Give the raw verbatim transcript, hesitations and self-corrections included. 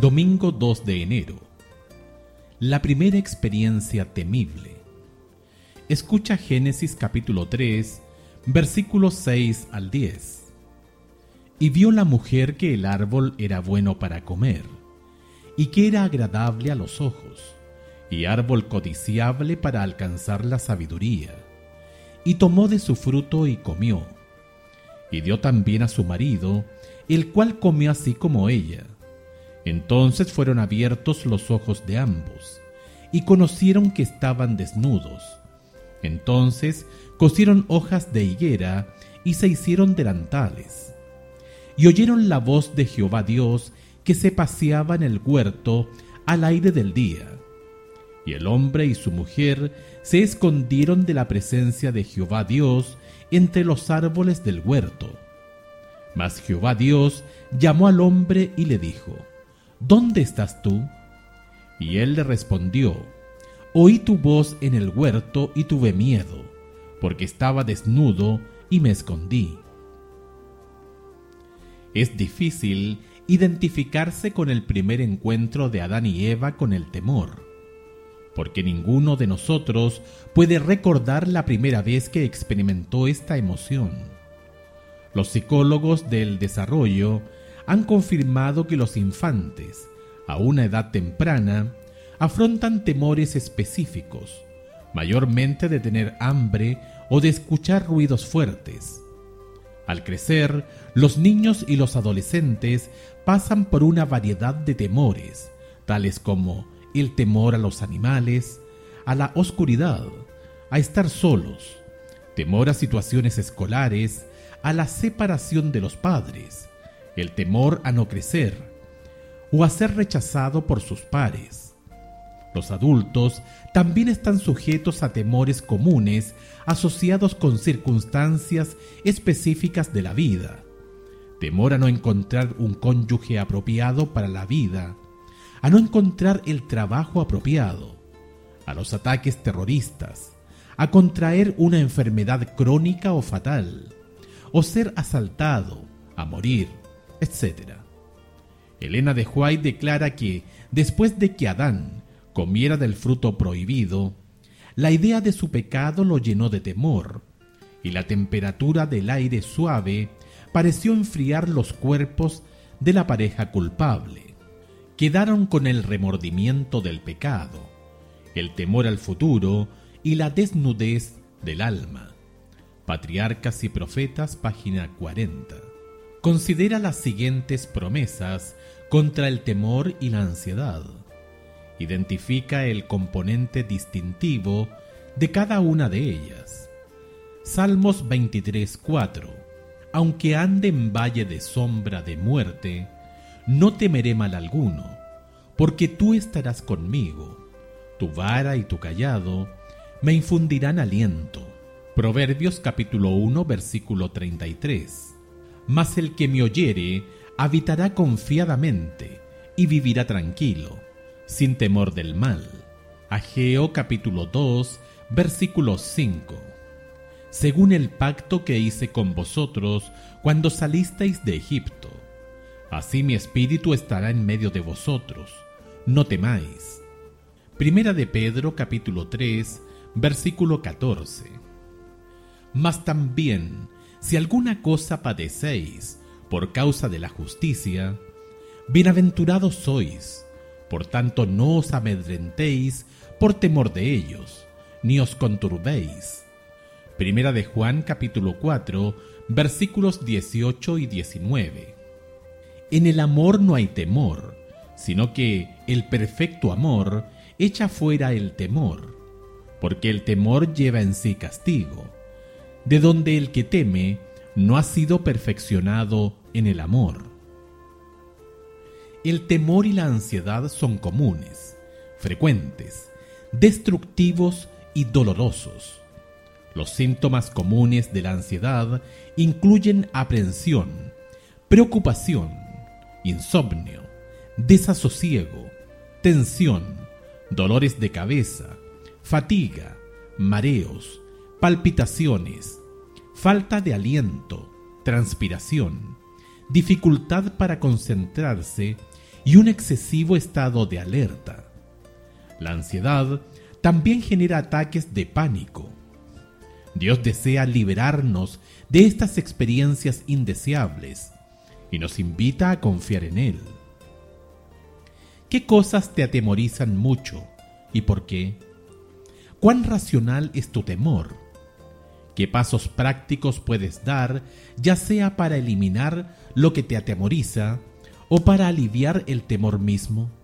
Domingo dos de enero. La primera experiencia temible. Escucha Génesis capítulo tres, versículos seis al diez. Y vio la mujer que el árbol era bueno para comer, y que era agradable a los ojos, y árbol codiciable para alcanzar la sabiduría. Y tomó de su fruto y comió. Y dio también a su marido, el cual comió así como ella. Entonces fueron abiertos los ojos de ambos, y conocieron que estaban desnudos. Entonces cosieron hojas de higuera, y se hicieron delantales. Y oyeron la voz de Jehová Dios, que se paseaba en el huerto al aire del día. Y el hombre y su mujer se escondieron de la presencia de Jehová Dios entre los árboles del huerto. Mas Jehová Dios llamó al hombre y le dijo: ¿Dónde estás tú? Y él le respondió: Oí tu voz en el huerto y tuve miedo, porque estaba desnudo y me escondí. Es difícil identificarse con el primer encuentro de Adán y Eva con el temor, porque ninguno de nosotros puede recordar la primera vez que experimentó esta emoción. Los psicólogos del desarrollo han confirmado que los infantes, a una edad temprana, afrontan temores específicos, mayormente de tener hambre o de escuchar ruidos fuertes. Al crecer, los niños y los adolescentes pasan por una variedad de temores, tales como el temor a los animales, a la oscuridad, a estar solos, temor a situaciones escolares, a la separación de los padres, el temor a no crecer o a ser rechazado por sus pares. Los adultos también están sujetos a temores comunes asociados con circunstancias específicas de la vida. Temor a no encontrar un cónyuge apropiado para la vida, a no encontrar el trabajo apropiado, a los ataques terroristas, a contraer una enfermedad crónica o fatal, o ser asaltado, a morir, etcétera. Elena de White declara que, después de que Adán comiera del fruto prohibido, la idea de su pecado lo llenó de temor, y la temperatura del aire suave pareció enfriar los cuerpos de la pareja culpable. Quedaron con el remordimiento del pecado, el temor al futuro y la desnudez del alma. Patriarcas y Profetas, página cuarenta. Considera las siguientes promesas contra el temor y la ansiedad. Identifica el componente distintivo de cada una de ellas. Salmos veintitrés, cuatro. Aunque ande en valle de sombra de muerte, no temeré mal alguno, porque tú estarás conmigo. Tu vara y tu cayado me infundirán aliento. Proverbios capítulo uno, versículo treinta y tres. Mas el que me oyere habitará confiadamente y vivirá tranquilo, sin temor del mal. Ageo capítulo dos, versículo cinco. Según el pacto que hice con vosotros cuando salisteis de Egipto, así mi espíritu estará en medio de vosotros, no temáis. Primera de Pedro capítulo tres, versículo catorce. Mas también, si alguna cosa padecéis por causa de la justicia, bienaventurados sois. Por tanto no os amedrentéis por temor de ellos, ni os conturbéis. Primera de Juan capítulo cuatro, versículos dieciocho y diecinueve. En el amor no hay temor, sino que el perfecto amor echa fuera el temor, porque el temor lleva en sí castigo, de donde el que teme no ha sido perfeccionado en el amor. El temor y la ansiedad son comunes, frecuentes, destructivos y dolorosos. Los síntomas comunes de la ansiedad incluyen aprensión, preocupación, insomnio, desasosiego, tensión, dolores de cabeza, fatiga, mareos, palpitaciones, falta de aliento, transpiración, dificultad para concentrarse y un excesivo estado de alerta. La ansiedad también genera ataques de pánico. Dios desea liberarnos de estas experiencias indeseables y nos invita a confiar en Él. ¿Qué cosas te atemorizan mucho y por qué? ¿Cuán racional es tu temor? ¿Qué pasos prácticos puedes dar, ya sea para eliminar lo que te atemoriza o para aliviar el temor mismo?